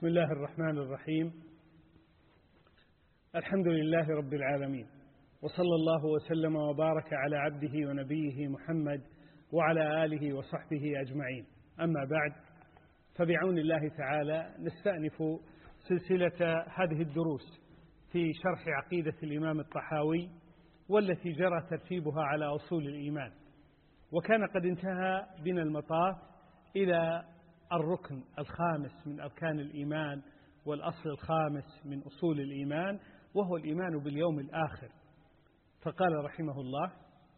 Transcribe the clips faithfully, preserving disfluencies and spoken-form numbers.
بسم الله الرحمن الرحيم. الحمد لله رب العالمين، وصلى الله وسلم وبارك على عبده ونبيه محمد وعلى آله وصحبه أجمعين. أما بعد، فبعون الله تعالى نستأنف سلسلة هذه الدروس في شرح عقيدة الإمام الطحاوي، والتي جرى ترتيبها على أصول الإيمان. وكان قد انتهى بنا المطاف إلى الركن الخامس من أركان الإيمان والأصل الخامس من أصول الإيمان، وهو الإيمان باليوم الآخر. فقال رحمه الله: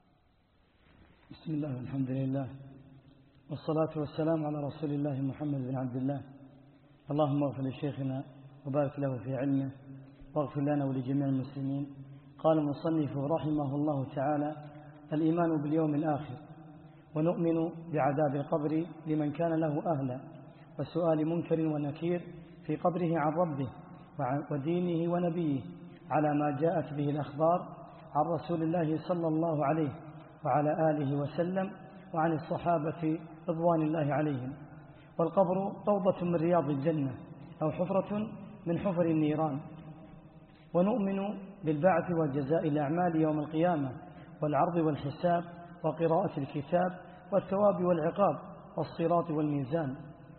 بسم الله والحمد لله والصلاة والسلام على رسول الله محمد بن عبد الله. اللهم اغفر لشيخنا وبارك له في علمه واغفر لنا ولجميع المسلمين. قال المصنف رحمه الله تعالى: الإيمان باليوم الآخر، ونؤمن بعذاب القبر لمن كان له أهلا، وسؤال منكر ونكير في قبره عن ربه ودينه ونبيه على ما جاءت به الأخبار عن رسول الله صلى الله عليه وعلى آله وسلم وعن الصحابة رضوان الله عليهم. والقبر روضة من رياض الجنة أو حفرة من حفر النيران. ونؤمن بالبعث وجزاء الأعمال يوم القيامة، والعرض والحساب وقراءة الكتاب والثواب والعقاب والصراط والميزان.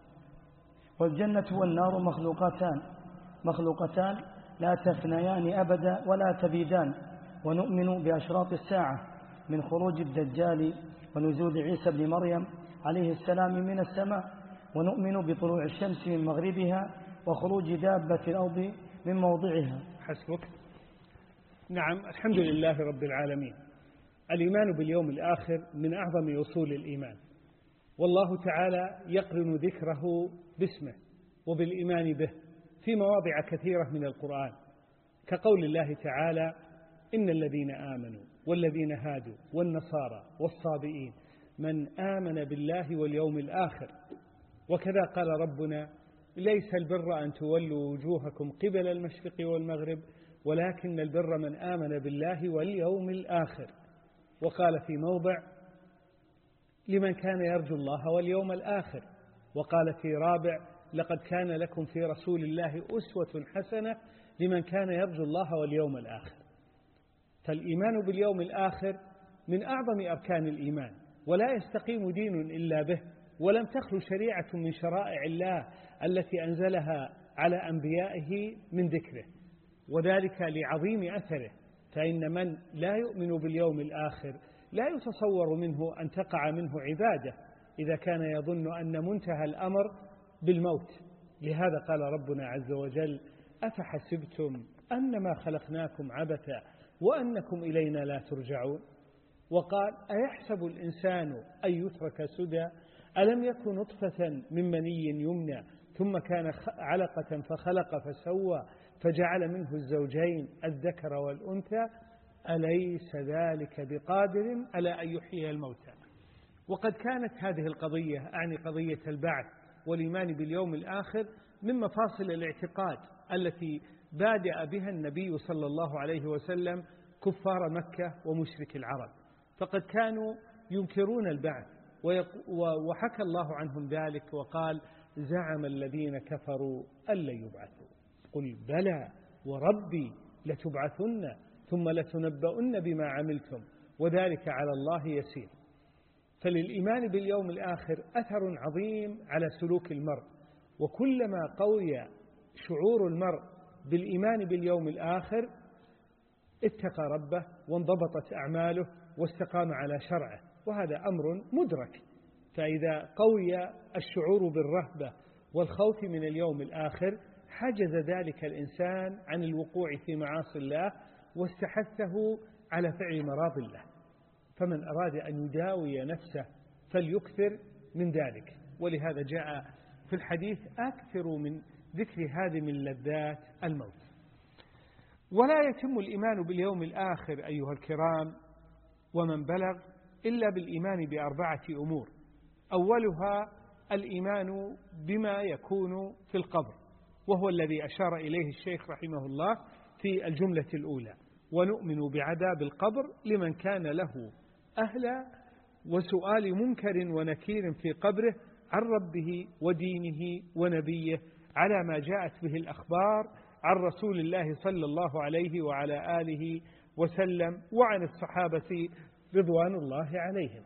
والجنة والنار مخلوقتان مخلوقتان لا تفنيان أبدا ولا تبيدان. ونؤمن بأشراط الساعة من خروج الدجال ونزول عيسى بن مريم عليه السلام من السماء. ونؤمن بطلوع الشمس من مغربها وخروج دابة الأرض من موضعها. حسبك. نعم، الحمد لله رب العالمين. الإيمان باليوم الآخر من أعظم أصول الإيمان، والله تعالى يقرن ذكره باسمه وبالإيمان به في مواضع كثيرة من القرآن، كقول الله تعالى: إن الذين آمنوا والذين هادوا والنصارى والصابئين من آمن بالله واليوم الآخر. وكذا قال ربنا: ليس البر أن تولوا وجوهكم قبل المشرق والمغرب ولكن البر من آمن بالله واليوم الآخر. وقال في موضع: لمن كان يرجو الله واليوم الآخر. وقال في رابع: لقد كان لكم في رسول الله أسوة حسنة لمن كان يرجو الله واليوم الآخر. فالإيمان باليوم الآخر من أعظم أركان الإيمان، ولا يستقيم دين إلا به، ولم تخلو شريعة من شرائع الله التي أنزلها على أنبيائه من ذكره، وذلك لعظيم أثره. فإن من لا يؤمن باليوم الآخر لا يتصور منه أن تقع منه عبادة إذا كان يظن أن منتهى الأمر بالموت. لهذا قال ربنا عز وجل: أفحسبتم أنما خلقناكم عبثا وأنكم إلينا لا ترجعون. وقال: أيحسب الإنسان أن يترك سدى ألم يكن نطفة من مني يمنى ثم كان علقة فخلق فسوى فجعل منه الزوجين الذكر والأنثى أليس ذلك بقادر على أن يحيي الموتى. وقد كانت هذه القضية، أعني قضية البعث والإيمان باليوم الآخر، من مفاصل الاعتقاد التي بادأ بها النبي صلى الله عليه وسلم كفار مكة ومشرك العرب، فقد كانوا ينكرون البعث، وحكى الله عنهم ذلك وقال: زعم الذين كفروا أن لن يبعثوا قل بلى وربي لتبعثن ثم لتنبؤن بما عملتم وذلك على الله يسير. فللإيمان باليوم الآخر أثر عظيم على سلوك المرء، وكلما قوي شعور المرء بالإيمان باليوم الآخر اتقى ربه وانضبطت أعماله واستقام على شرعه، وهذا أمر مدرك. فإذا قوي الشعور بالرهبة والخوف من اليوم الآخر حجز ذلك الإنسان عن الوقوع في معاصي الله واستحثه على فعل مراضي الله. فمن أراد أن يداوي نفسه فليكثر من ذلك. ولهذا جاء في الحديث: أكثر من ذكر هادم اللذات الموت. ولا يتم الإيمان باليوم الآخر أيها الكرام ومن بلغ إلا بالإيمان بأربعة أمور. أولها الإيمان بما يكون في القبر، وهو الذي أشار إليه الشيخ رحمه الله في الجملة الأولى: ونؤمن بعذاب القبر لمن كان له أهلا، وسؤال منكر ونكير في قبره عن ربه ودينه ونبيه على ما جاءت به الأخبار عن رسول الله صلى الله عليه وعلى آله وسلم وعن الصحابة رضوان الله عليهم.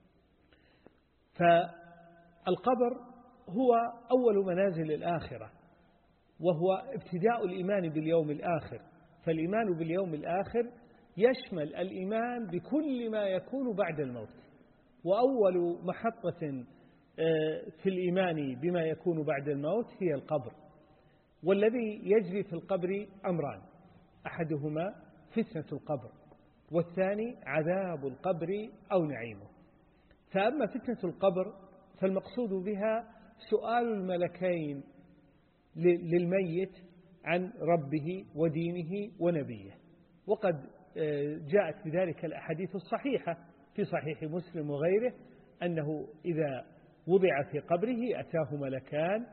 فالقبر هو أول منازل الآخرة، وهو ابتداء الإيمان باليوم الآخر. فالإيمان باليوم الآخر يشمل الإيمان بكل ما يكون بعد الموت، وأول محطة في الإيمان بما يكون بعد الموت هي القبر. والذي يجري في القبر أمران: أحدهما فتنة القبر، والثاني عذاب القبر أو نعيمه. فأما فتنة القبر فالمقصود بها سؤال الملكين للميت عن ربه ودينه ونبيه، وقد جاءت بذلك الأحاديث الصحيحة في صحيح مسلم وغيره، أنه إذا وضع في قبره أتاه ملكان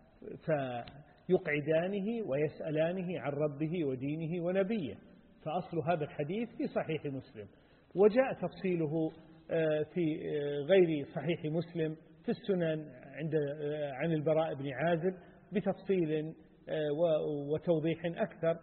فيقعدانه ويسألانه عن ربه ودينه ونبيه. فأصل هذا الحديث في صحيح مسلم، وجاء تفصيله في غير صحيح مسلم في السنن عند عن البراء بن عازب بتفصيل وتوضيح أكثر.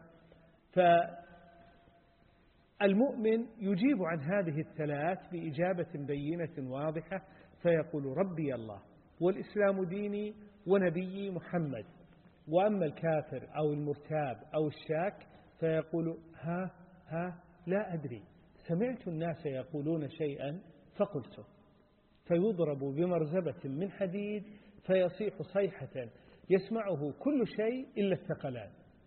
فالمؤمن يجيب عن هذه الثلاث بإجابة بينة واضحة، فيقول ربي الله والإسلام ديني ونبي محمد. وأما الكافر أو المرتاب أو الشاك فيقول ها ها لا أدري، سمعت الناس يقولون شيئا فقلته، فيضرب بمرزبة من حديد فيصيح صيحة يسمعه كل شيء إلا الثقلان.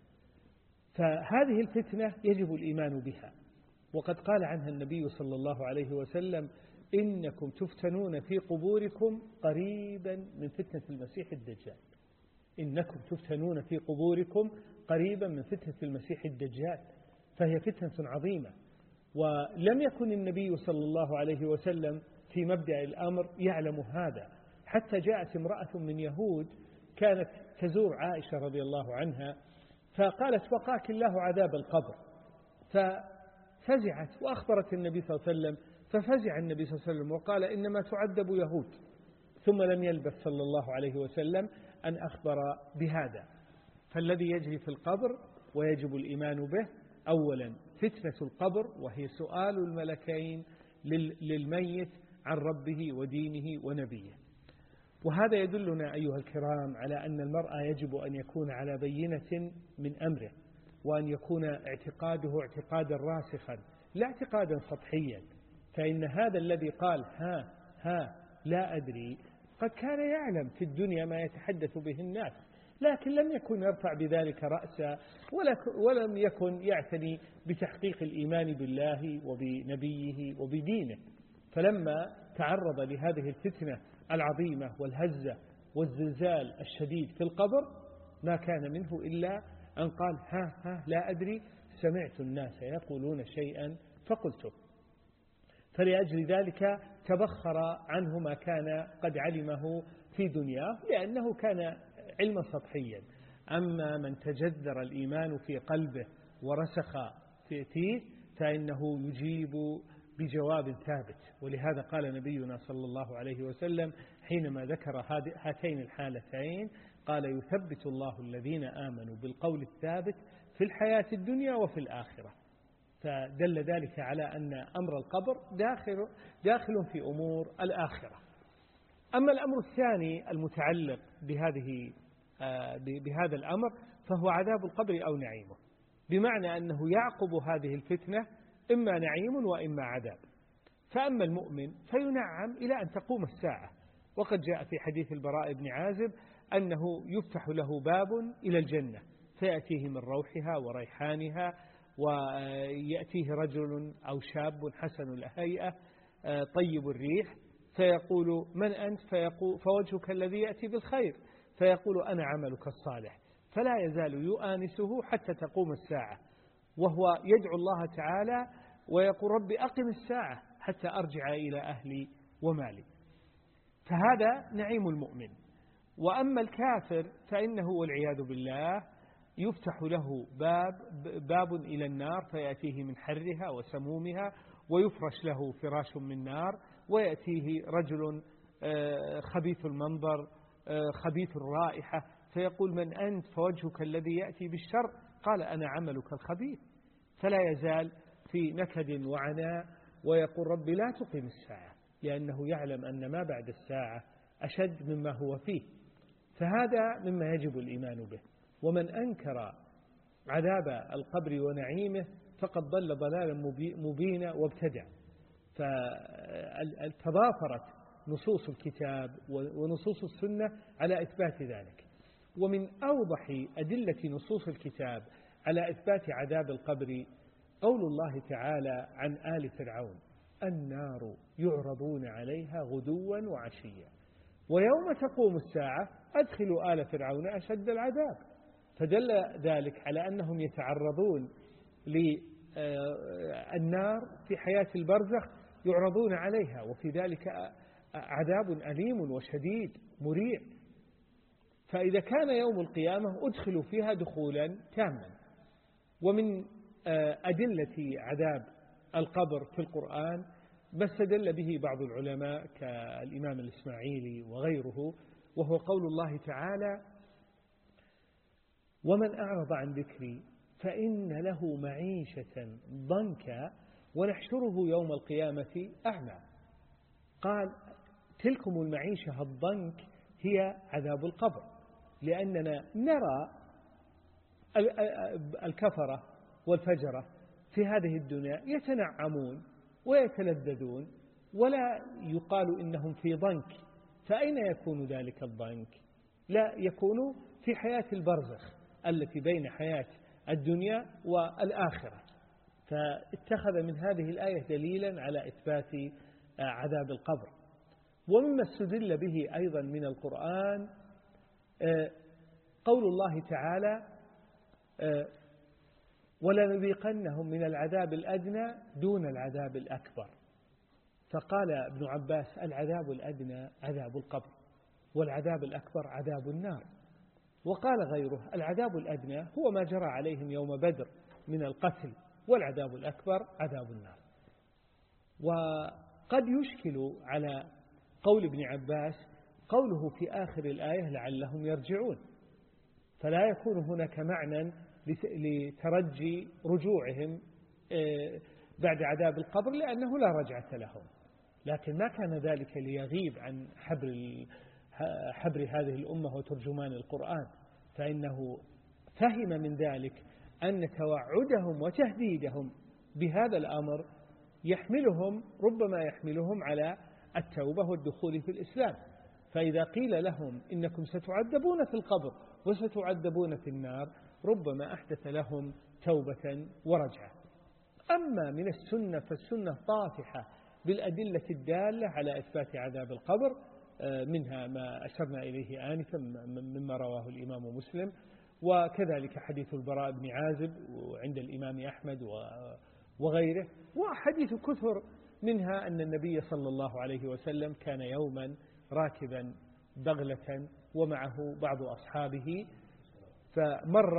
فهذه الفتنة يجب الإيمان بها، وقد قال عنها النبي صلى الله عليه وسلم: إنكم تفتنون في قبوركم قريبا من فتنة المسيح الدجال. إنكم تفتنون في قبوركم قريبا من فتنة المسيح الدجال، فهي فتنة عظيمة. ولم يكن النبي صلى الله عليه وسلم في مبدأ الأمر يعلم هذا، حتى جاءت امرأة من يهود كانت تزور عائشة رضي الله عنها، فقالت: وقاك الله عذاب القبر. ففزعت وأخبرت النبي صلى الله عليه وسلم، ففزع النبي صلى الله عليه وسلم وقال: إنما تعذب يهود. ثم لم يلبث صلى الله عليه وسلم أن أخبر بهذا. فالذي يجري في القبر ويجب الإيمان به: أولا فتنة القبر، وهي سؤال الملكين للميت عن ربه ودينه ونبيه. وهذا يدلنا أيها الكرام على أن المرء يجب أن يكون على بينة من أمره، وأن يكون اعتقاده اعتقادا راسخا لا اعتقادا سطحيا. فإن هذا الذي قال ها ها لا أدري قد كان يعلم في الدنيا ما يتحدث به الناس، لكن لم يكن يرفع بذلك رأسا، ولم يكن يعتني بتحقيق الإيمان بالله وبنبيه وبدينه. فلما تعرض لهذه الفتنة العظيمة والهزة والزلزال الشديد في القبر ما كان منه إلا أن قال ها ها لا أدري، سمعت الناس يقولون شيئا فقلته. فلأجل ذلك تبخر عنه ما كان قد علمه في دنياه، لأنه كان علما سطحيا. أما من تجذر الإيمان في قلبه ورسخ فيه فإنه يجيب بجواب ثابت. ولهذا قال نبينا صلى الله عليه وسلم حينما ذكر هاتين الحالتين قال: يثبت الله الذين آمنوا بالقول الثابت في الحياة الدنيا وفي الآخرة. فدل ذلك على أن أمر القبر داخل, داخل في أمور الآخرة. أما الأمر الثاني المتعلق بهذه بهذا الأمر فهو عذاب القبر أو نعيمه، بمعنى أنه يعقب هذه الفتنة إما نعيم وإما عذاب. فأما المؤمن فينعم إلى أن تقوم الساعة، وقد جاء في حديث البراء بن عازب أنه يفتح له باب إلى الجنة فيأتيه من روحها وريحانها، ويأتيه رجل أو شاب حسن الهيئة طيب الريح فيقول: من أنت؟ فيقول: فوجهك الذي يأتي بالخير. فيقول: أنا عملك الصالح. فلا يزال يؤانسه حتى تقوم الساعة، وهو يدعو الله تعالى ويقول: ربي أقم الساعة حتى أرجع إلى أهلي ومالي. فهذا نعيم المؤمن. وأما الكافر فإنه والعياذ بالله يفتح له باب باب إلى النار فيأتيه من حرها وسمومها، ويفرش له فراش من نار، ويأتيه رجل خبيث المنظر خبيث الرائحة فيقول من أنت؟ فوجهك الذي يأتي بالشر. قال أنا عملك الخبيث. فلا يزال في نكد وعناء ويقول ربي لا تقيم الساعة، لأنه يعلم أن ما بعد الساعة أشد مما هو فيه. فهذا مما يجب الإيمان به. ومن أنكر عذاب القبر ونعيمه فقد ضل ضلالا مبينا وابتدع. فتضافرت نصوص الكتاب ونصوص السنة على إثبات ذلك. ومن أوضح أدلة نصوص الكتاب على إثبات عذاب القبر قول الله تعالى عن آل فرعون: النار يعرضون عليها غدوا وعشيا ويوم تقوم الساعة أدخلوا آل فرعون أشد العذاب. فدل ذلك على أنهم يتعرضون للنار في حياة البرزخ، يعرضون عليها، وفي ذلك عذاب أليم وشديد مريع. فإذا كان يوم القيامة أدخلوا فيها دخولا تاما. ومن أدلة عذاب القبر في القرآن ما استدل به بعض العلماء كالإمام الإسماعيلي وغيره، وهو قول الله تعالى: ومن أعرض عن ذكري فإن له معيشة ضنكا ونحشره يوم القيامة أعمى. قال تلكم المعيشة الضنك هي عذاب القبر، لأننا نرى الكفرة والفجرة في هذه الدنيا يتنعمون ويتلذذون ولا يقال إنهم في ضنك. فأين يكون ذلك الضنك؟ لا، يكون في حياة البرزخ التي بين حياة الدنيا والآخرة. فاتخذ من هذه الآية دليلا على إثبات عذاب القبر. ومما استدل به أيضا من القرآن قول الله تعالى: ولنذيقنهم من العذاب الأدنى دون العذاب الأكبر. فقال ابن عباس: العذاب الأدنى عذاب القبر، والعذاب الأكبر عذاب النار. وقال غيره: العذاب الأدنى هو ما جرى عليهم يوم بدر من القتل، والعذاب الأكبر عذاب النار. وقد يشكل على قول ابن عباس قوله في آخر الآية: لعلهم يرجعون، فلا يكون هناك معنى لترجي رجوعهم بعد عذاب القبر، لأنه لا رجعة لهم. لكن ما كان ذلك ليغيب عن حبر حبر هذه الأمة وترجمان القرآن، فإنه فهم من ذلك أن توعدهم وتهديدهم بهذا الأمر يحملهم ربما يحملهم على التوبة والدخول في الإسلام. فإذا قيل لهم إنكم ستعذبون في القبر وستعذبون في النار ربما أحدث لهم توبة ورجعة. أما من السنة فالسنة طافحة بالأدلة الدالة على إثبات عذاب القبر، منها ما أشرنا إليه آنفا مما رواه الإمام مسلم، وكذلك حديث البراء بن عازب عند الإمام أحمد وغيره، وحديث كثر منها أن النبي صلى الله عليه وسلم كان يوما راكبا بغلة ومعه بعض أصحابه، فمر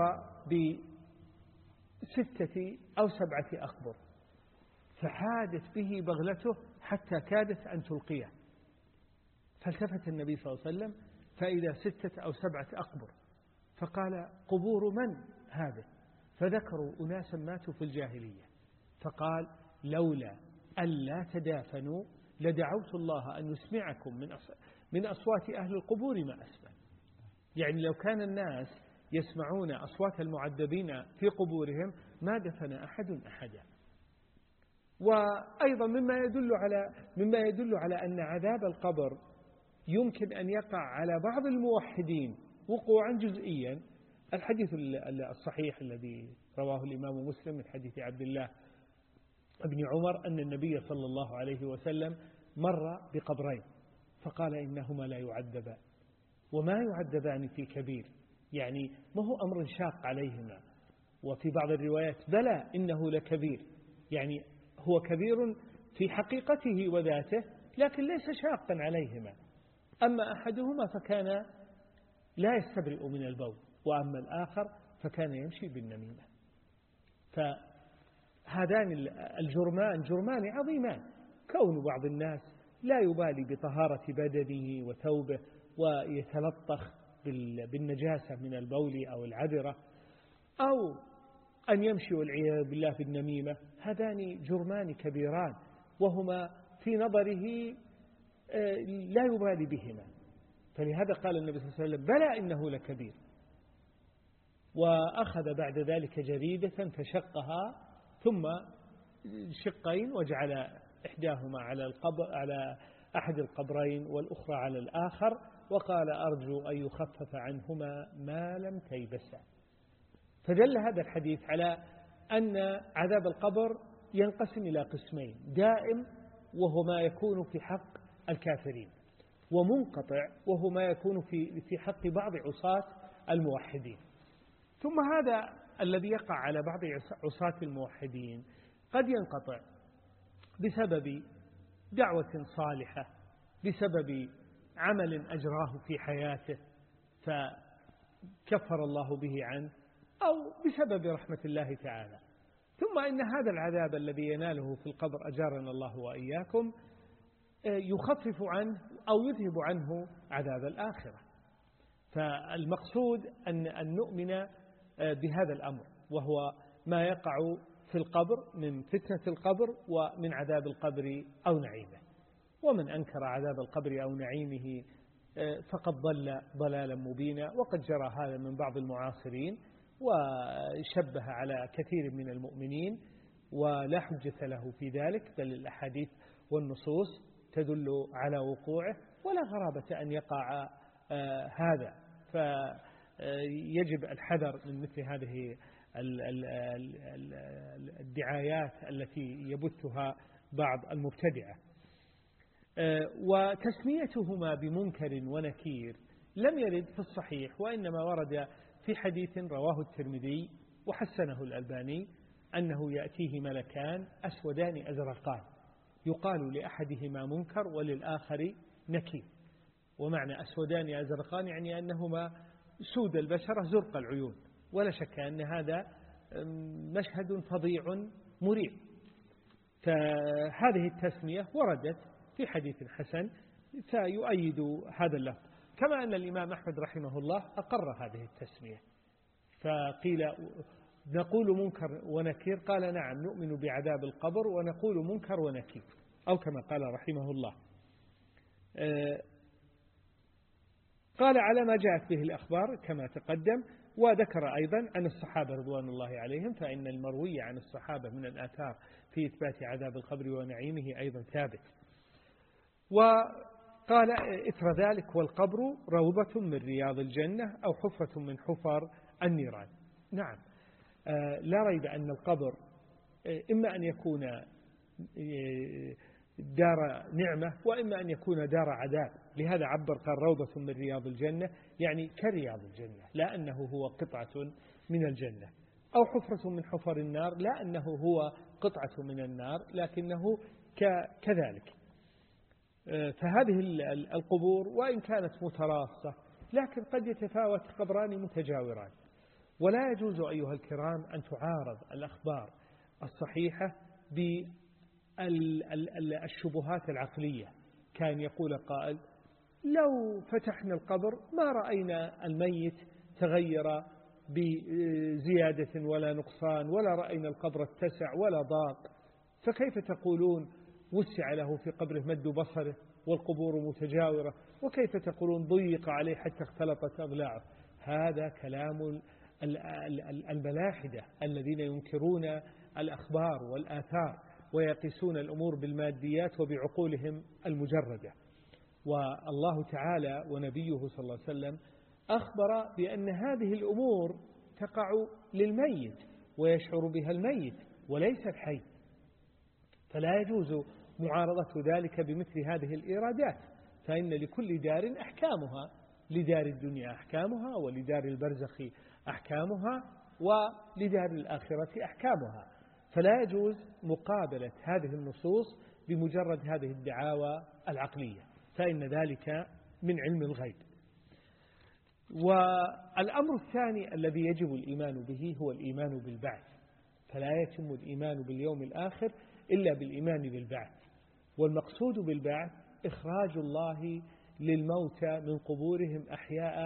بستة أو سبعة أقبر، فحادت به بغلته حتى كادت أن تلقيه، فالتفت النبي صلى الله عليه وسلم فإذا ستة أو سبعة أقبر، فقال: قبور من هذه؟ فذكروا أناسا ماتوا في الجاهلية، فقال: لولا ألا تدافنوا لدعوت الله أن يسمعكم من من أصوات أهل القبور ما أسمع. يعني لو كان الناس يسمعون أصوات المعذبين في قبورهم ما دفن أحد أحدا. وأيضا مما يدل على مما يدل على أن عذاب القبر يمكن أن يقع على بعض الموحدين وقوعا جزئيا الحديث الصحيح الذي رواه الإمام مسلم من حديث عبد الله بن عمر أن النبي صلى الله عليه وسلم مر بقبرين فقال: إنهما لا يعذبان وما يعذبان في كبير، يعني ما هو أمر شاق عليهما. وفي بعض الروايات: بلى إنه لكبير، يعني هو كبير في حقيقته وذاته لكن ليس شاقا عليهما. أما أحدهما فكان لا يستبرئ من البول، وأما الآخر فكان يمشي بالنميمة. فهذان الجرمان جرمان عظيمان. كون بعض الناس لا يبالي بطهارة بدنه وثوبه ويتلطخ بالنجاسة من البول أو العذرة، أو أن يمشي والعياذ بالله بالنميمة، هذان جرمان كبيران وهما في نظره لا يبالي بهما. فلهذا قال النبي صلى الله عليه وسلم بلى إنه لكبير. وأخذ بعد ذلك جريدة فشقها ثم شقين وجعل إحداهما على القبر على أحد القبرين والأخرى على الآخر، وقال أرجو أن يخفف عنهما ما لم تيبسا. فدل هذا الحديث على أن عذاب القبر ينقسم إلى قسمين: دائم وهو ما يكون في حق الكافرين، ومنقطع وهو ما يكون في في حق بعض عصاة الموحدين. ثم هذا الذي يقع على بعض عصاة الموحدين قد ينقطع بسبب دعوة صالحة، بسبب عمل أجراه في حياته فكفر الله به عنه، أو بسبب رحمة الله تعالى. ثم إن هذا العذاب الذي يناله في القبر أجارنا الله وإياكم يخفف عنه أو يذهب عنه عذاب الآخرة. فالمقصود أن أن نؤمن بهذا الأمر، وهو ما يقع في القبر من فتنة القبر ومن عذاب القبر أو نعيمه. ومن أنكر عذاب القبر أو نعيمه فقد ضل ضلالا مبينا، وقد جرى هذا من بعض المعاصرين وشبه على كثير من المؤمنين، ولا حجة له في ذلك، بل الأحاديث والنصوص تدل على وقوعه، ولا غرابة أن يقع هذا. فيجب الحذر من مثل هذه الدعايات التي يبثها بعض المبتدعة. وتسميتهما بمنكر ونكير لم يرد في الصحيح، وإنما ورد في حديث رواه الترمذي وحسنه الألباني أنه يأتيه ملكان أسودان أزرقان يقال لأحدهما منكر وللآخر نكير. ومعنى أسودان أزرقان يعني أنهما سود البشرة زرق العيون، ولا شك أن هذا مشهد فظيع مريع. فهذه التسمية وردت في حديث حسن فيؤيد هذا اللفظ، كما أن الإمام أحمد رحمه الله أقر هذه التسمية. فقيل نقول منكر ونكير، قال نعم نؤمن بعذاب القبر ونقول منكر ونكير، أو كما قال رحمه الله. قال على ما جاءت به الأخبار كما تقدم. وذكر أيضا أن الصحابة رضوان الله عليهم، فإن المروي عن الصحابة من الآثار في إثبات عذاب القبر ونعيمه أيضا ثابت. وقال إثر ذلك والقبر روضة من رياض الجنة أو حفرة من حفر النيران. نعم، لا ريب أن القبر إما أن يكون دار نعمة وإما أن يكون دار عذاب. لهذا عبر قال روضة من رياض الجنة، يعني كرياض الجنة، لا أنه هو قطعة من الجنة. أو حفرة من حفر النار، لا أنه هو قطعة من النار لكنه كذلك. فهذه القبور وإن كانت متراصة لكن قد يتفاوت قبران متجاوران. ولا يجوز أيها الكرام أن تعارض الأخبار الصحيحة بالشبهات العقلية. كان يقول قائل لو فتحنا القبر ما رأينا الميت تغير بزيادة ولا نقصان، ولا رأينا القبر اتسع ولا ضاق، فكيف تقولون وسع له في قبره مد بصره والقبور متجاورة، وكيف تقولون ضيق عليه حتى اختلطت أضلاعه؟ هذا كلام الملاحدة الذين ينكرون الأخبار والآثار ويقيسون الأمور بالماديات وبعقولهم المجردة. والله تعالى ونبيه صلى الله عليه وسلم أخبر بأن هذه الأمور تقع للميت ويشعر بها الميت وليس الحي، فلا يجوز معارضة ذلك بمثل هذه الإيرادات. فإن لكل دار أحكامها، لدار الدنيا أحكامها، ولدار البرزخ أحكامها، ولدار الآخرة أحكامها. فلا يجوز مقابلة هذه النصوص بمجرد هذه الدعاوى العقلية، فإن ذلك من علم الغيب. والأمر الثاني الذي يجب الإيمان به هو الإيمان بالبعث. فلا يتم الإيمان باليوم الآخر إلا بالإيمان بالبعث. والمقصود بالبعث إخراج الله للموتى من قبورهم أحياء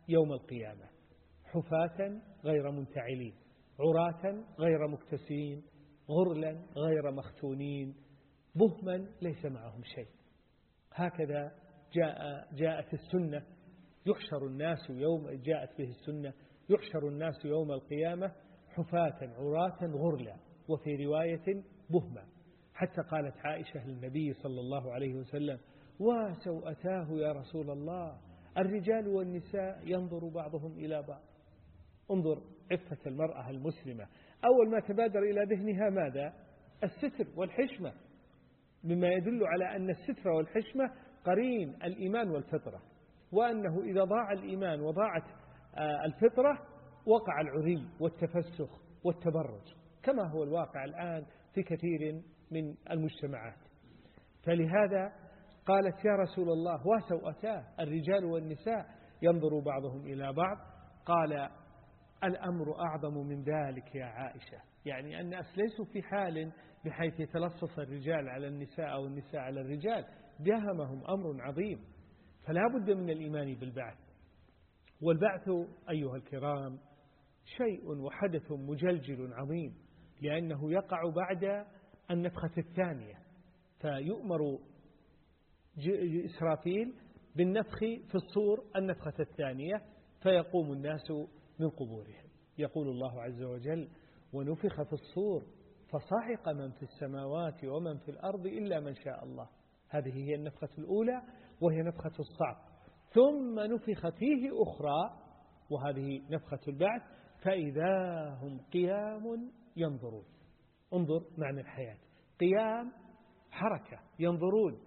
يوم القيامة حفاة غير منتعلين، عراة غير مكتسين، غرلا غير مختونين، بهما ليس معهم شيء. هكذا جاء جاءت السنة، يحشر الناس يوم جاءت به السنة يحشر الناس يوم القيامة حفاة عراة غرلا، وفي رواية بهما، حتى قالت عائشة للنبي صلى الله عليه وسلم: وسوءتاه يا رسول الله، الرجال والنساء ينظر بعضهم إلى بعض. انظر عفة المرأة المسلمة، أول ما تبادر إلى ذهنها ماذا؟ الستر والحشمة، مما يدل على أن الستر والحشمة قرين الإيمان والفطرة، وأنه إذا ضاع الإيمان وضاعت الفطرة وقع العري والتفسخ والتبرج، كما هو الواقع الآن في كثير من المجتمعات. فلهذا قالت: يا رسول الله وسوءتاه، الرجال والنساء ينظر بعضهم إلى بعض. قال: الأمر أعظم من ذلك يا عائشة، يعني الناس ليسوا في حال بحيث يتلصص الرجال على النساء أو النساء على الرجال، داهمهم أمر عظيم. فلا بد من الإيمان بالبعث. والبعث أيها الكرام شيء وحدث مجلجل عظيم، لأنه يقع بعد النفخة الثانية، فيؤمر إسرافيل بالنفخ في الصور النفخة الثانية، فيقوم الناس من قبورهم. يقول الله عز وجل: ونفخ في الصور فصعق من في السماوات ومن في الأرض إلا من شاء الله. هذه هي النفخة الأولى، وهي نفخة الصعق. ثم نفخ فيه أخرى، وهذه نفخة البعث، فإذا هم قيام ينظرون. انظر معنى الحياة: قيام، حركة، ينظرون،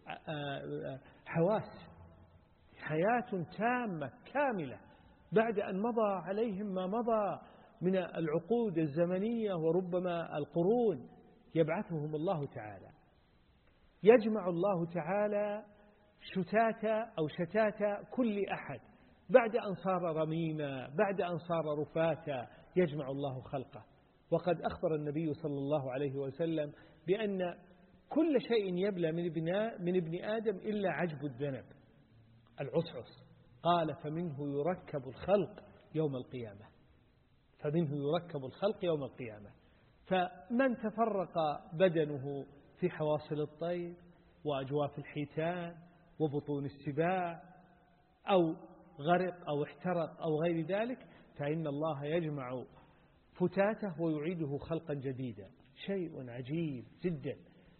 حواس، حياة تامة كاملة بعد أن مضى عليهم ما مضى من العقود الزمنية وربما القرون. يبعثهم الله تعالى، يجمع الله تعالى شتات أو شتات كل أحد بعد أن صار رميما، بعد أن صار رفاتا، يجمع الله خلقه. وقد أخبر النبي صلى الله عليه وسلم بأن كل شيء يبلى من ابن, من ابن آدم إلا عجب الذنب، العصعص. قال: فمنه يركب الخلق يوم القيامة، فمنه يركب الخلق يوم القيامة. فمن تفرق بدنه في حواصل الطير وأجواف الحيتان وبطون السباع، أو غرق أو احترق أو غير ذلك، فإن الله يجمع فتاته ويعيده خلقا جديدا. شيء عجيب جدا.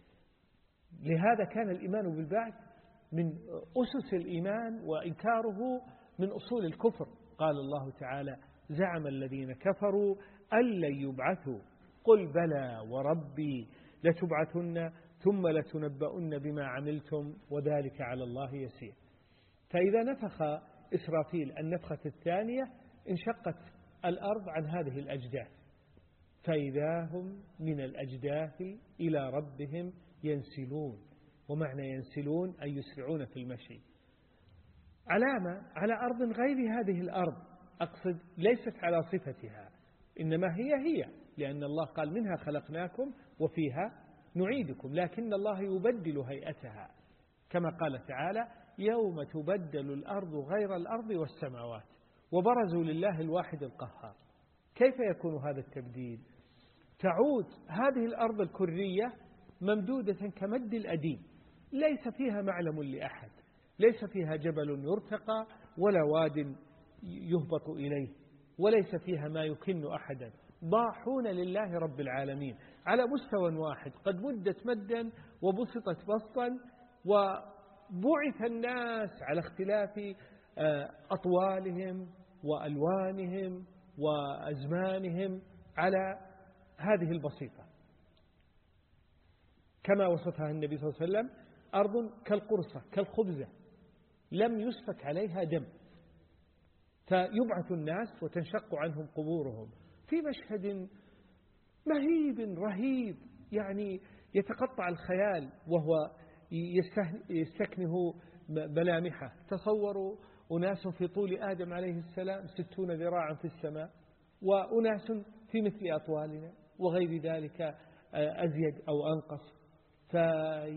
لهذا كان الإيمان بالبعث من أسس الإيمان، وإنكاره من أصول الكفر. قال الله تعالى: زعم الذين كفروا أن لن يبعثوا قل بلى وربي لتبعثن ثم لتنبؤن بما عملتم وذلك على الله يسير. فإذا نفخ إسرافيل النفخة الثانية انشقت الأرض عن هذه الأجداث، فإذا هم من الأجداث إلى ربهم ينسلون. ومعنى ينسلون أي يسرعون في المشي. علامة على أرض غير هذه الأرض، أقصد ليست على صفتها، إنما هي هي، لأن الله قال: منها خلقناكم وفيها نعيدكم، لكن الله يبدل هيئتها، كما قال تعالى: يوم تبدل الأرض غير الأرض والسماوات وبرزوا لله الواحد القهار. كيف يكون هذا التبديل؟ تعود هذه الأرض الكرية ممدودة كمد الأديم، ليس فيها معلم لأحد، ليس فيها جبل يرتقى ولا واد يهبط إليه، وليس فيها ما يكن أحدا، ضاحون لله رب العالمين على مستوى واحد، قد مدت مدا وبسطت بسطا، وبعث الناس على اختلاف أطوالهم وألوانهم وأزمانهم على هذه البسيطة، كما وصفها النبي صلى الله عليه وسلم: أرض كالقرصة كالخبزة لم يسفك عليها دم. فيبعث الناس وتنشق عنهم قبورهم في مشهد مهيب رهيب، يعني يتقطع الخيال وهو يستكنه ملامحه. تصوروا أناس في طول آدم عليه السلام ستون ذراعا في السماء، وأناس في مثل أطوالنا وغير ذلك أزيد أو أنقص،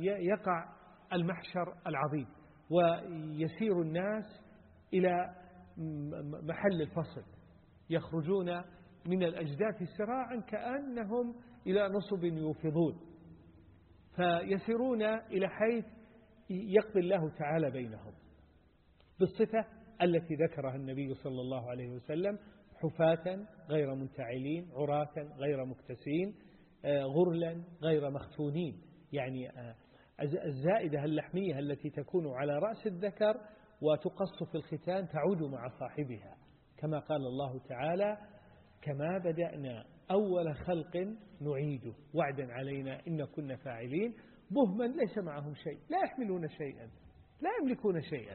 فيقع المحشر العظيم، ويسير الناس إلى محل الفصل، يخرجون من الأجداث سراعا كأنهم إلى نصب يوفضون، فيسيرون إلى حيث يقضي الله تعالى بينهم بالصفة التي ذكرها النبي صلى الله عليه وسلم: حفاة غير منتعلين، عراة غير مكتسين، غرلا غير مختونين. يعني الزائدة اللحمية التي تكون على رأس الذكر وتقص في الختان تعود مع صاحبها، كما قال الله تعالى: كما بدأنا أول خلق نعيده وعدا علينا إن كنا فاعلين. بهما ليس معهم شيء، لا يحملون شيئا، لا يملكون شيئا.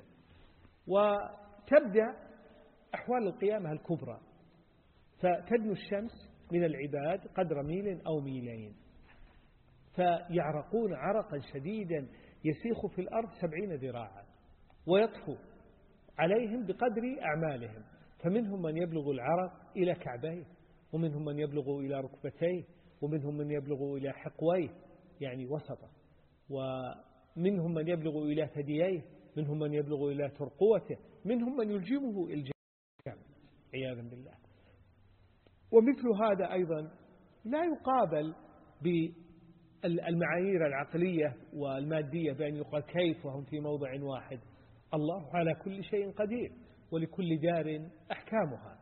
وتبدأ أحوال القيامة الكبرى، فتدنو الشمس من العباد قدر ميل أو ميلين، فيعرقون عرقا شديدا يسيخ في الأرض سبعين ذراعا، ويطفو عليهم بقدر أعمالهم، فمنهم من يبلغ العرق إلى كعبيه، ومنهم من يبلغ إلى ركبتيه، ومنهم من يبلغ إلى حقويه يعني وسطه، ومنهم من يبلغ إلى ثدييه، منهم من يبلغ إلى ترقوته، منهم من يلجمه الجام عياذا بالله. ومثل هذا أيضا لا يقابل بالمعايير العقلية والمادية بأن يقال كيف وهم في موضع واحد. الله على كل شيء قدير، ولكل دار أحكامها.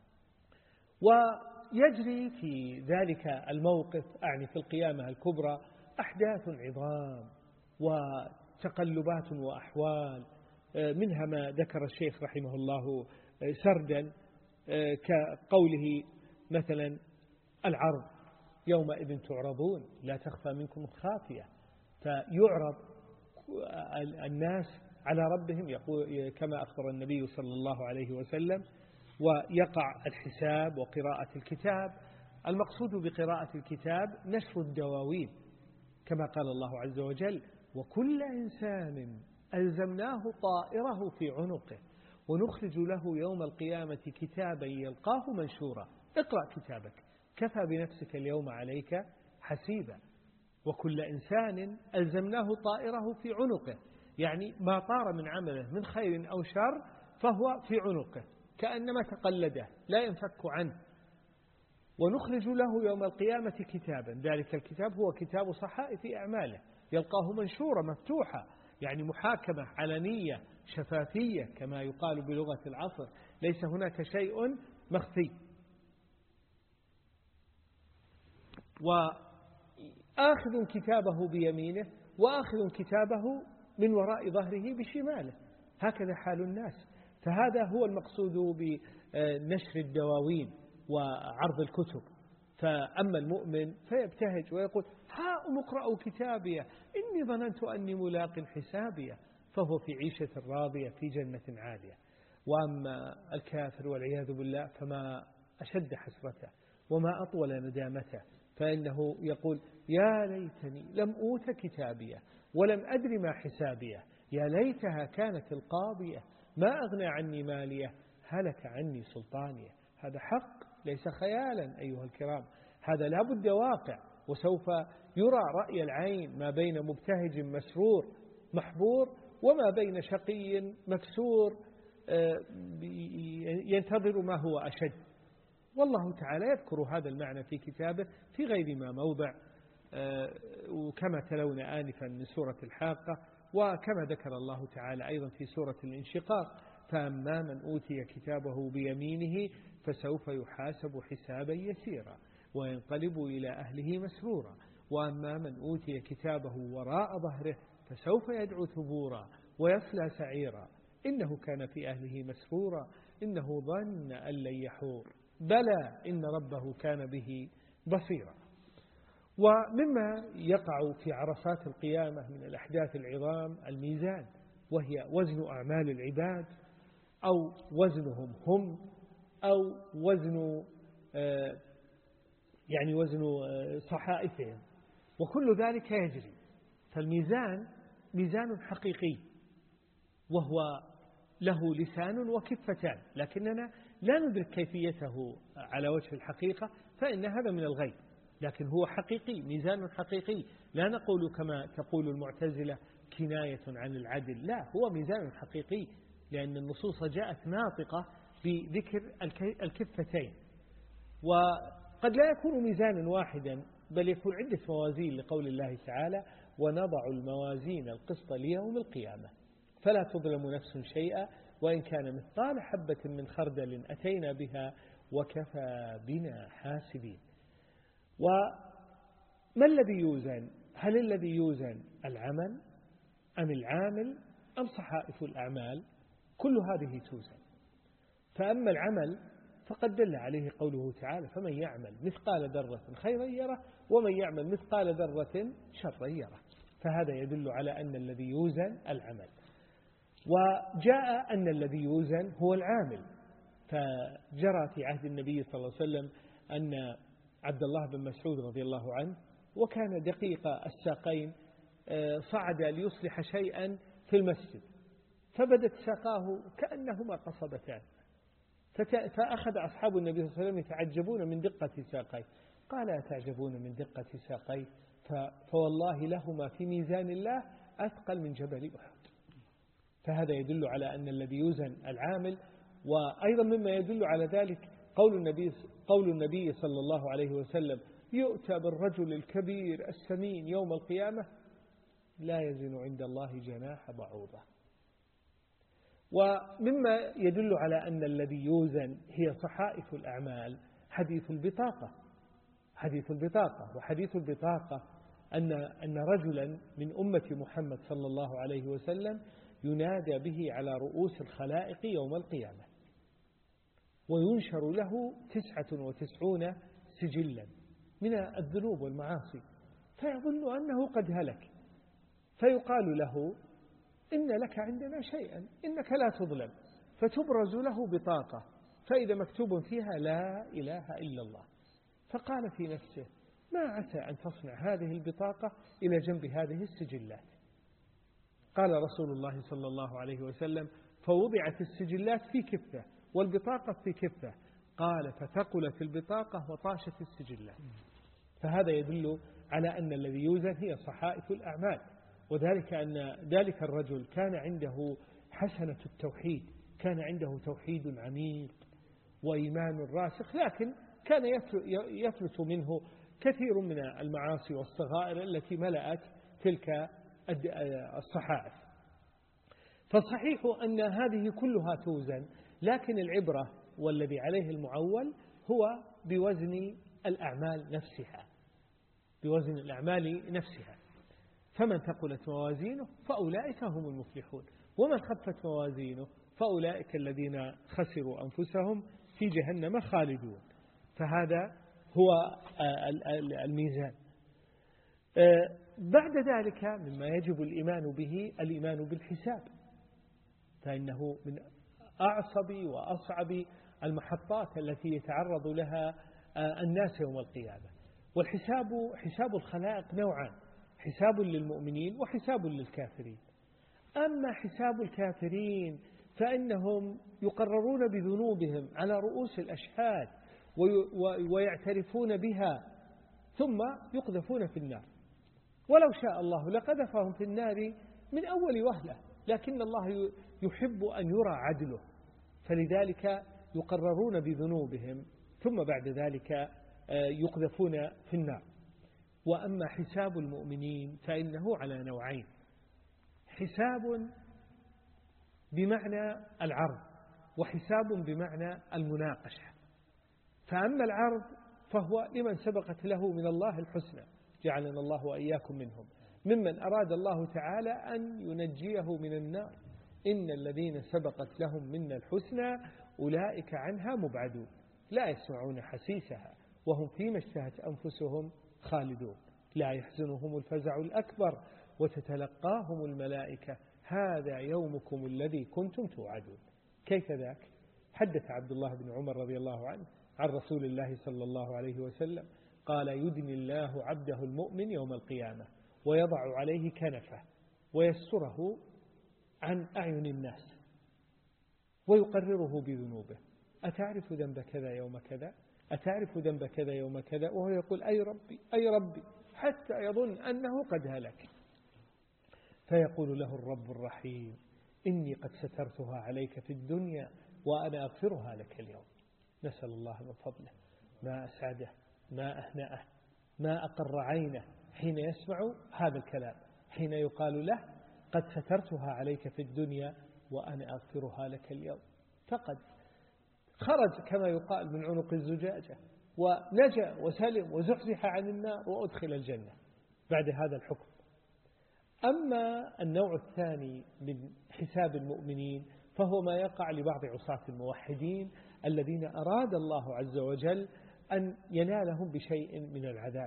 ويجري في ذلك الموقف، أعني في القيامة الكبرى، أحداث عظام وتقلبات وأحوال، منها ما ذكر الشيخ رحمه الله سردا، كقوله مثلا: العرض يومئذ تعرضون لا تخفى منكم خافية. فيعرض الناس على ربهم يقول كما أخبر النبي صلى الله عليه وسلم، ويقع الحساب وقراءة الكتاب. المقصود بقراءة الكتاب نشر الدواوين، كما قال الله عز وجل: وكل إنسان ألزمناه طائره في عنقه ونخرج له يوم القيامة كتابا يلقاه منشورا اقرأ كتابك كفى بنفسك اليوم عليك حسيبا. وكل إنسان ألزمناه طائره في عنقه، يعني ما طار من عمله من خير أو شر فهو في عنقه كأنما تقلده لا ينفك عنه. ونخرج له يوم القيامة كتابا، ذلك الكتاب هو كتاب صحائف أعماله، يلقاه منشورا مفتوحا، يعني محاكمة علنية شفافية كما يقال بلغة العصر، ليس هناك شيء مخفي. وآخذ كتابه بيمينه وآخذ كتابه من وراء ظهره بشماله، هكذا حال الناس. فهذا هو المقصود بنشر الدواوين وعرض الكتب. فأما المؤمن فيبتهج ويقول: هاؤم اقرأوا كتابيه إني ظننت أني ملاق حسابيه، فهو في عيشة راضية في جنة عالية. وأما الكافر والعياذ بالله فما أشد حسرته وما أطول ندامته، فإنه يقول: يا ليتني لم أوت كتابيه ولم أدر ما حسابيه، يا ليتها كانت القاضية ما أغنى عني ماليه هلك عني سلطانيه. هذا حق ليس خيالا أيها الكرام، هذا لا بد واقع، وسوف يرى رأي العين ما بين مبتهج مسرور محبور وما بين شقي مكسور ينتظر ما هو أشد. والله تعالى يذكر هذا المعنى في كتابه في غير ما موضع، وكما تلونا آنفا من سورة الحاقة، وكما ذكر الله تعالى أيضا في سورة الانشقاق: فأما من أوتي كتابه بيمينه فسوف يحاسب حسابا يسيرا وينقلب إلى أهله مسرورا، وأما من أوتي كتابه وراء ظهره فسوف يدعو ثبورا ويصلى سعيرا إنه كان في أهله مسرورا إنه ظن أن لن يحور بلى إن ربه كان به بصيرا. ومما يقع في عرصات القيامة من الأحداث العظام الميزان، وهي وزن أعمال العباد أو وزنهم هم أو وزن يعني وزن صحائفهم، وكل ذلك يجري. فالميزان ميزان حقيقي وهو له لسان وكفتان، لكننا لا ندرك كيفيته على وجه الحقيقة، فإن هذا من الغيب، لكن هو حقيقي، ميزان حقيقي. لا نقول كما تقول المعتزلة كناية عن العدل، لا، هو ميزان حقيقي لأن النصوص جاءت ناطقة بذكر الكفتين، وقد لا يكون ميزانا واحدا بل يكون عدة موازين لقول الله تعالى ونضع الموازين القسط ليوم القيامة فلا تظلم نفس شيئا وإن كان مثقال حبة من خردل أتينا بها وكفى بنا حاسبين. وما الذي يوزن؟ هل الذي يوزن العمل أم العامل أم صحائف الأعمال؟ كل هذه توزن. فأما العمل فقد دل عليه قوله تعالى فمن يعمل مثقال ذرة خيرا يره ومن يعمل مثقال ذرة شرا يره. فهذا يدل على أن الذي يوزن العمل. وجاء أن الذي يوزن هو العامل، فجرى في عهد النبي صلى الله عليه وسلم أن عبد الله بن مسعود رضي الله عنه وكان دقيق الساقين صعد ليصلح شيئا في المسجد فبدت ساقاه كأنهما قصبتان، فأخذ أصحاب النبي صلى الله عليه وسلم يتعجبون من دقة ساقيه، قال أتعجبون من دقة ساقيه فوالله لهما في ميزان الله أثقل من جبل أحد. فهذا يدل على أن الذي يوزن العامل. وأيضا مما يدل على ذلك قول النبي, قول النبي صلى الله عليه وسلم يؤتى بالرجل الكبير السمين يوم القيامة لا يزن عند الله جناح بعوضة. ومما يدل على أن الذي يوزن هي صحائف الأعمال حديث البطاقة. حديث البطاقة وحديث البطاقة أن أن رجلا من أمة محمد صلى الله عليه وسلم ينادى به على رؤوس الخلائق يوم القيامة وينشر له تسعة وتسعون سجلا من الذنوب والمعاصي، فيظن أنه قد هلك، فيقال له إن لك عندنا شيئا إنك لا تظلم، فتبرز له بطاقة فإذا مكتوب فيها لا إله إلا الله، فقال في نفسه ما عسى أن تصنع هذه البطاقة إلى جنب هذه السجلات. قال رسول الله صلى الله عليه وسلم فوضعت السجلات في كفة والبطاقة في كفة، قال فتقلت البطاقة وطاشت السجلات. فهذا يدل على أن الذي يوزن هي صحائف الأعمال، وذلك أن ذلك الرجل كان عنده حسنة التوحيد، كان عنده توحيد عميق وإيمان راسخ، لكن كان يفلت منه كثير من المعاصي والصغائر التي ملأت تلك الصحائف. فصحيح أن هذه كلها توزن، لكن العبرة والذي عليه المعول هو بوزن الأعمال نفسها، بوزن الأعمال نفسها. فمن ثقلت موازينه فأولئك هم المفلحون ومن خفت موازينه فأولئك الذين خسروا أنفسهم في جهنم خالدون. فهذا هو الميزان. بعد ذلك مما يجب الإيمان به الإيمان بالحساب، فإنه من أعصب وأصعب المحطات التي يتعرض لها الناس يوم القيامة. والحساب حساب الخلائق نوعان، حساب للمؤمنين وحساب للكافرين. أما حساب الكافرين فإنهم يقررون بذنوبهم على رؤوس الأشهاد ويعترفون بها ثم يقذفون في النار، ولو شاء الله لقذفهم في النار من أول وهلة، لكن الله يحب أن يرى عدله، فلذلك يقررون بذنوبهم ثم بعد ذلك يقذفون في النار. وأما حساب المؤمنين فإنه على نوعين، حساب بمعنى العرض وحساب بمعنى المناقشة. فأما العرض فهو لمن سبقت له من الله الحسنى، جعلنا الله وإياكم منهم، ممن أراد الله تعالى أن ينجيه من النار، إن الذين سبقت لهم منا الحسنى أولئك عنها مبعدون لا يسمعون حسيسها وهم فيما اشتهت أنفسهم خالدون لا يحزنهم الفزع الأكبر وتتلقاهم الملائكة هذا يومكم الذي كنتم توعدون. كيف ذاك؟ حدث عبد الله بن عمر رضي الله عنه عن رسول الله صلى الله عليه وسلم قال يدني الله عبده المؤمن يوم القيامة ويضع عليه كنفه ويستره عن أعين الناس ويقرره بذنوبه، أتعرف ذنب كذا يوم كذا، أتعرف ذنب كذا يوم كذا، وهو يقول أي ربي أي ربي، حتى يظن أنه قد هلك، فيقول له الرب الرحيم إني قد سترتها عليك في الدنيا وأنا أغفرها لك اليوم. نسأل الله من فضله ما أسعده، ما أهنأه، ما أقر عينه حين يسمع هذا الكلام، حين يقال له قد سترتها عليك في الدنيا وأنا أغفرها لك اليوم. فقد خرج كما يقال من عنق الزجاجة ونجا وسلم وزحزح عن النار وأدخل الجنة بعد هذا الحكم. أما النوع الثاني من حساب المؤمنين فهو ما يقع لبعض عصاة الموحدين الذين أراد الله عز وجل أن ينالهم بشيء من العذاب.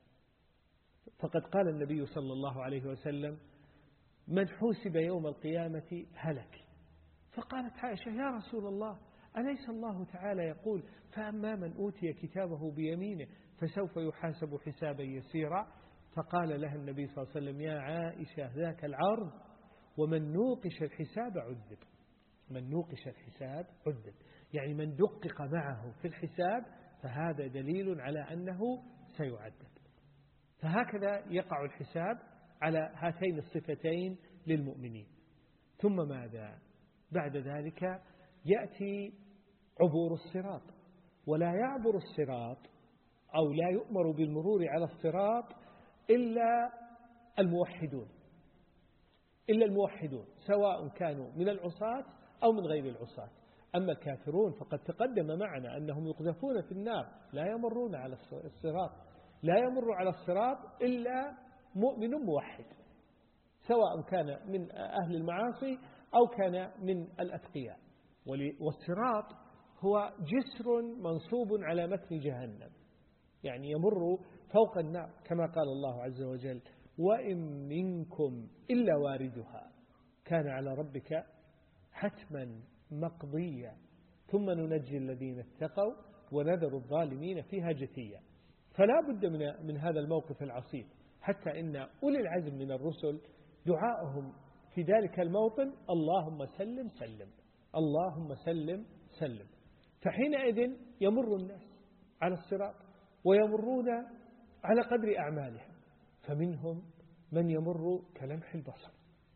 فقد قال النبي صلى الله عليه وسلم من حوسب يوم القيامة هلك. فقالت عائشة يا رسول الله أليس الله تعالى يقول فأما من أوتي كتابه بيمينه فسوف يحاسب حسابا يسيرا؟ فقال لها النبي صلى الله عليه وسلم يا عائشة ذاك العرض ومن نوقش الحساب عذب. من نوقش الحساب عذب، يعني من دقق معه في الحساب فهذا دليل على أنه سيعذب. فهكذا يقع الحساب على هاتين الصفتين للمؤمنين. ثم ماذا؟ بعد ذلك يأتي عبور الصراط، ولا يعبر الصراط أو لا يؤمر بالمرور على الصراط إلا الموحدون، إلا الموحدون سواء كانوا من العصاة أو من غير العصاة. أما الكافرون فقد تقدم معنا أنهم يقذفون في النار لا يمرون على الصراط، لا يمر على الصراط إلا مؤمن موحد سواء كان من أهل المعاصي أو كان من الأتقياء. والصراط هو جسر منصوب على متن جهنم، يعني يمر فوق النار كما قال الله عز وجل وإن منكم إلا واردها كان على ربك حتما مقضيا ثم ننجي الذين اتقوا ونذر الظالمين فيها جثيا. فلا بد من, من هذا الموقف العصيب، حتى إن أولي العزم من الرسل دعاءهم في ذلك الموطن اللهم سلم سلم، اللهم سلم سلم. فحينئذ يمر الناس على الصراط ويمرون على قدر أعمالهم، فمنهم من يمر كلمح البصر،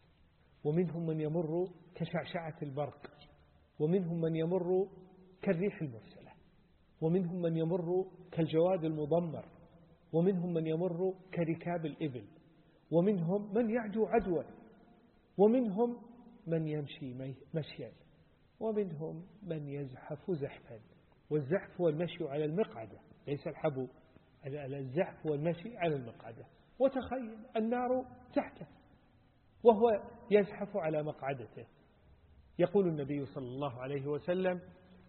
ومنهم من يمر كشعشعة البرق، ومنهم من يمر كالريح المرسلة، ومنهم من يمر كالجواد المضمر، ومنهم من يمر كركاب الإبل، ومنهم من يعجو عدوا، ومنهم من يمشي مشيا، ومنهم من يزحف زحفا. والزحف هو المشي على المقعدة ليس الحبو، الزحف هو المشي على المقعدة. وتخيل النار تحته وهو يزحف على مقعدته. يقول النبي صلى الله عليه وسلم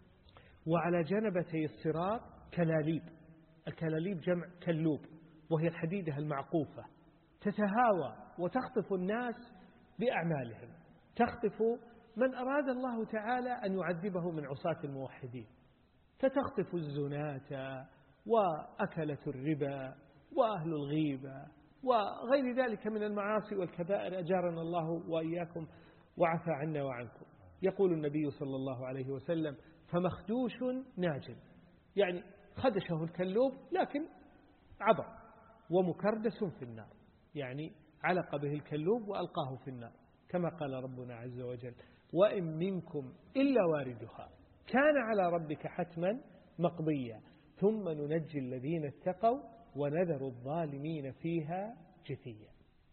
وعلى جنبتي الصراط كلاليب. الكلاليب جمع كلوب، وهي الحديدة المعقوفة تتهاوى وتخطف الناس بأعمالهم، تخطف من أراد الله تعالى أن يعذبه من عصاة الموحدين، فتخطف الزناة وأكلة الربا وأهل الغيبة وغير ذلك من المعاصي والكبائر أجارنا الله وإياكم وعفى عنا وعنكم. يقول النبي صلى الله عليه وسلم فمخدوش ناجل، يعني خدشه الكلوب لكن عبر، ومكردس في النار، يعني علق به الكلوب وألقاه في النار كما قال ربنا عز وجل وإن منكم إلا واردها كان على ربك حتما مقضيا ثم ننجي الذين اتقوا ونذر الظالمين فيها جثيا.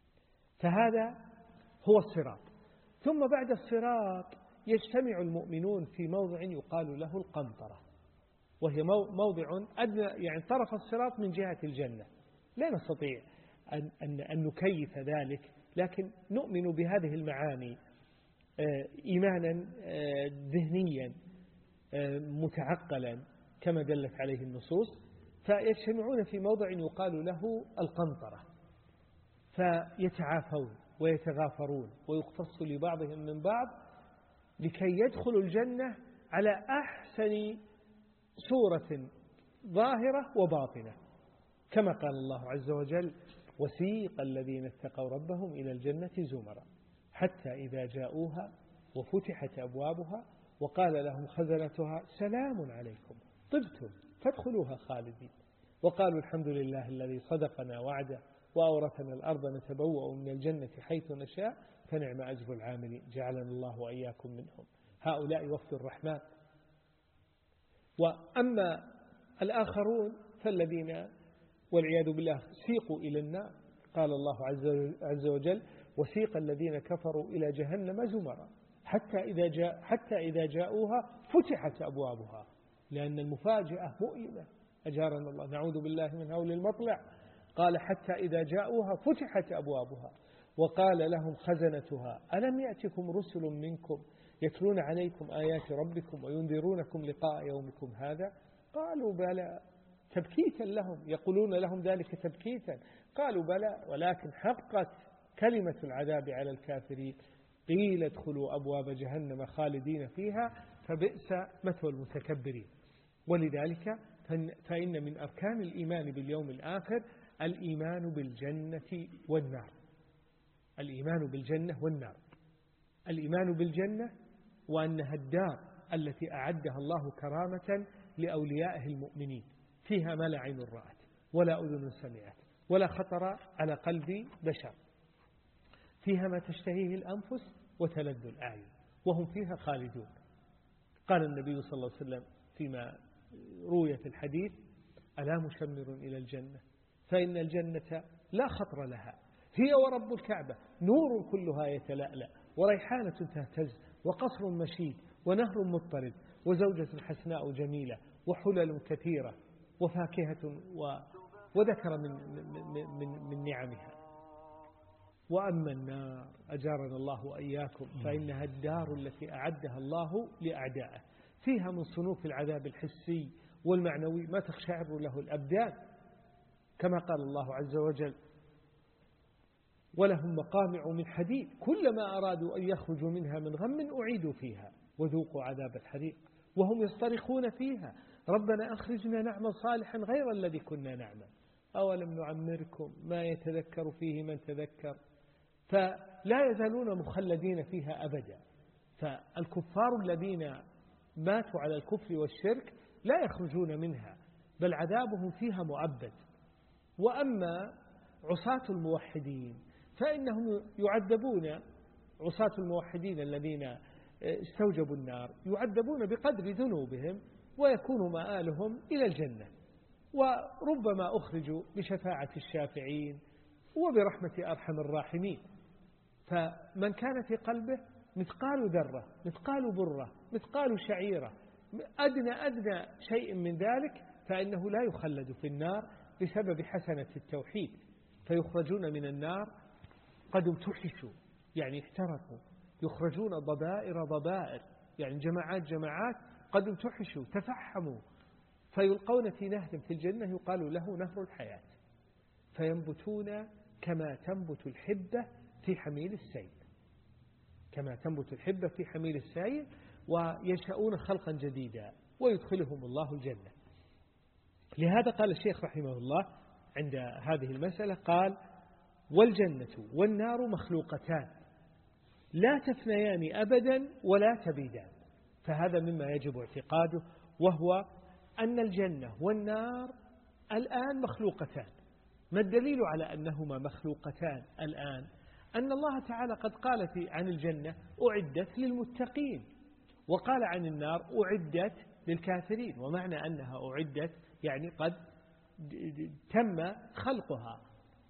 فهذا هو الصراط. ثم بعد الصراط يجتمع المؤمنون في موضع يقال له القنطرة، وهي موضع أدنى، يعني طرف الصراط من جهة الجنة. لا نستطيع أن, أن, أن نكيف ذلك، لكن نؤمن بهذه المعاني إيمانا ذهنيا متعقلا كما دلت عليه النصوص. فيجتمعون في موضع يقال له القنطرة، فيتعافون ويتغافرون ويقتص لبعضهم من بعض لكي يدخلوا الجنة على أحسن صورة ظاهرة وباطنة، كما قال الله عز وجل وسيق الذين اتقوا ربهم إلى الجنة زمرا حتى إذا جاءوها وفتحت أبوابها وقال لهم خزنتها سلام عليكم طبتم فادخلوها خالدين وقالوا الحمد لله الذي صدقنا وعده وأورثنا الأرض نتبوأ من الجنة حيث نشاء فنعم أجر العاملين، جعلنا الله وإياكم منهم. هؤلاء وفد الرحمن. وأما الآخرون فالذين والعياذ بالله سيقوا إلى النار. قال الله عز وجل: وسيق الذين كفروا إلى جهنم زمرا حتى إذا جاء حتى إذا جاءوها فتحت أبوابها. لأن المفاجأة مؤلمة، أجارنا الله، نعوذ بالله من هول المطلع. قال: حتى إذا جاءوها فتحت أبوابها وقال لهم خزنتها ألم يأتكم رسل منكم يتلون عليكم آيات ربكم وينذرونكم لقاء يومكم هذا؟ قالوا بلى، تبكيتا لهم، يقولون لهم ذلك تبكيتا. قالوا بلى ولكن حقت كلمة العذاب على الكافرين قيل ادخلوا أبواب جهنم خالدين فيها فبئس مثوى المتكبرين. ولذلك فإن من أركان الإيمان باليوم الآخر الإيمان بالجنة والنار. الإيمان بالجنة والنار. الإيمان بالجنة وأنها الدار التي أعدها الله كرامة لأوليائه المؤمنين، فيها ما لا عين رأت ولا أذن سمعت ولا خطر على قلب بشر، فيها ما تشتهيه الأنفس وتلذ الأعين وهم فيها خالدون. قال النبي صلى الله عليه وسلم فيما روي في الحديث: ألا مشمر إلى الجنة فإن الجنة لا خطر لها، هي ورب الكعبة نور كلها يتلألأ وريحانة تهتز وقصر مشيد ونهر مضطرد وزوجة حسناء جميلة وحلل كثيرة وفاكهة و... وذكر من, من, من, من نعمها. وأما النار أجارنا الله وإياكم فإنها الدار التي أعدها الله لأعدائه، فيها من صنوف العذاب الحسي والمعنوي ما تخشعر له الأبدان، كما قال الله عز وجل: ولهم مقامع من حديد كلما أرادوا أن يخرجوا منها من غم أعيدوا فيها وذوقوا عذاب الحريق وهم يصطرخون فيها ربنا أخرجنا نعمل صالحا غير الذي كنا نعمل أولم نعمركم ما يتذكر فيه من تذكر. فلا يزالون مخلدين فيها أبدا. فالكفار الذين ماتوا على الكفر والشرك لا يخرجون منها بل عذابهم فيها مؤبد. وأما عصاة الموحدين فإنهم يعذبون، عصاة الموحدين الذين استوجبوا النار يعذبون بقدر ذنوبهم ويكون مآلهم إلى الجنة، وربما أخرجوا بشفاعة الشافعين وبرحمة أرحم الراحمين. فمن كان في قلبه مثقال ذرة مثقال برة مثقال شعيرة أدنى أدنى شيء من ذلك فإنه لا يخلد في النار بسبب حسنة التوحيد، فيخرجون من النار قد امتحشوا يعني احترقوا، يخرجون ضبائر ضبائر يعني جماعات جماعات قد امتحشوا تفحموا، فيلقون في نهر في الجنة يقال له نهر الحياة، فينبتون كما تنبت الحبة في حميل السيل، كما تنبت الحبة في حميل السيل، وينشأون خلقا جديدا ويدخلهم الله الجنة. لهذا قال الشيخ رحمه الله عند هذه المسألة قال: والجنة والنار مخلوقتان لا تفنيان أبدا ولا تبيدان. فهذا مما يجب اعتقاده، وهو أن الجنة والنار الآن مخلوقتان. ما الدليل على أنهما مخلوقتان الآن؟ أن الله تعالى قد قال في عن الجنة أعدت للمتقين، وقال عن النار أعدت للكافرين، ومعنى أنها أعدت يعني قد تم خلقها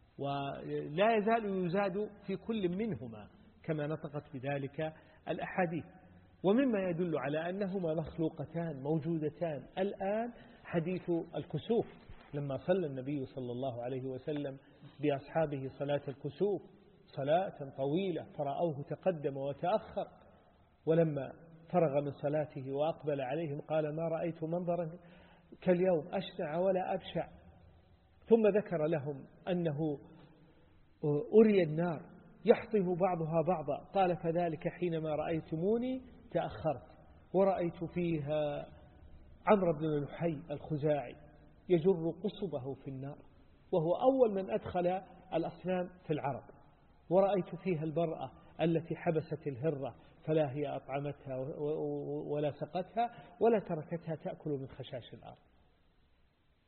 ولا يزال يزاد في كل منهما كما نطقت بذلك الأحاديث. ومما يدل على أنهما مخلوقتان موجودتان الآن حديث الكسوف، لما صلى النبي صلى الله عليه وسلم بأصحابه صلاة الكسوف صلاة طويلة فرأوه تقدم وتأخر، ولما فرغ من صلاته وأقبل عليهم قال: ما رأيت منظرا كاليوم أشنع ولا أبشع. ثم ذكر لهم أنه أري النار يحطم بعضها بعضا، قال: فذلك حينما رأيتموني تأخرت ورأيت فيها عمرو بن لحي الخزاعي يجر قصبه في النار وهو أول من أدخل الأصنام في العرب، ورأيت فيها المرأة التي حبست الهرة فلا هي أطعمتها ولا سقتها ولا تركتها تأكل من خشاش الأرض.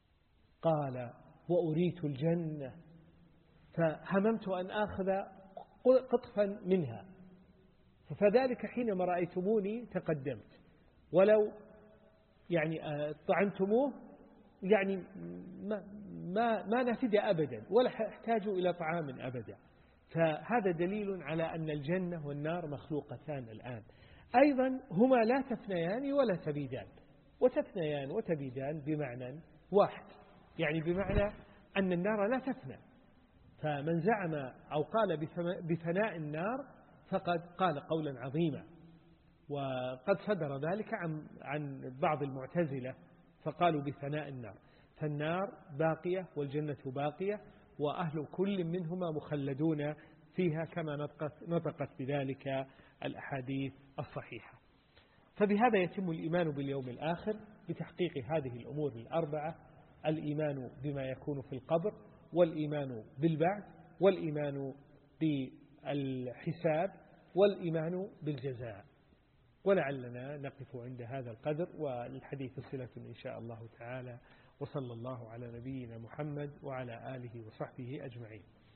قال: وأريت الجنة فهممت أن آخذ قطفا منها، فذلك حينما رأيتموني تقدمت، ولو يعني طعمتموه يعني ما, ما, ما نفد أبدا ولا احتاج إلى طعام أبدا. فهذا دليل على أن الجنة والنار مخلوقتان الآن. أيضا هما لا تفنيان ولا تبيدان، وتفنيان وتبيدان بمعنى واحد، يعني بمعنى أن النار لا تفنى، فمن زعم أو قال بفناء النار فقد قال قولا عظيما، وقد صدر ذلك عن, عن بعض المعتزلة فقالوا بفناء النار. فالنار باقية والجنة باقية، وأهل كل منهما مخلدون فيها كما نطقت, نطقت بذلك الأحاديث الصحيحة. فبهذا يتم الإيمان باليوم الآخر بتحقيق هذه الأمور الأربعة: الإيمان بما يكون في القبر، والإيمان بالبعث، والإيمان بالحساب، والإيمان بالجزاء. ولعلنا نقف عند هذا القدر، والحديث صلة إن شاء الله تعالى، وصلى الله على نبينا محمد وعلى آله وصحبه أجمعين.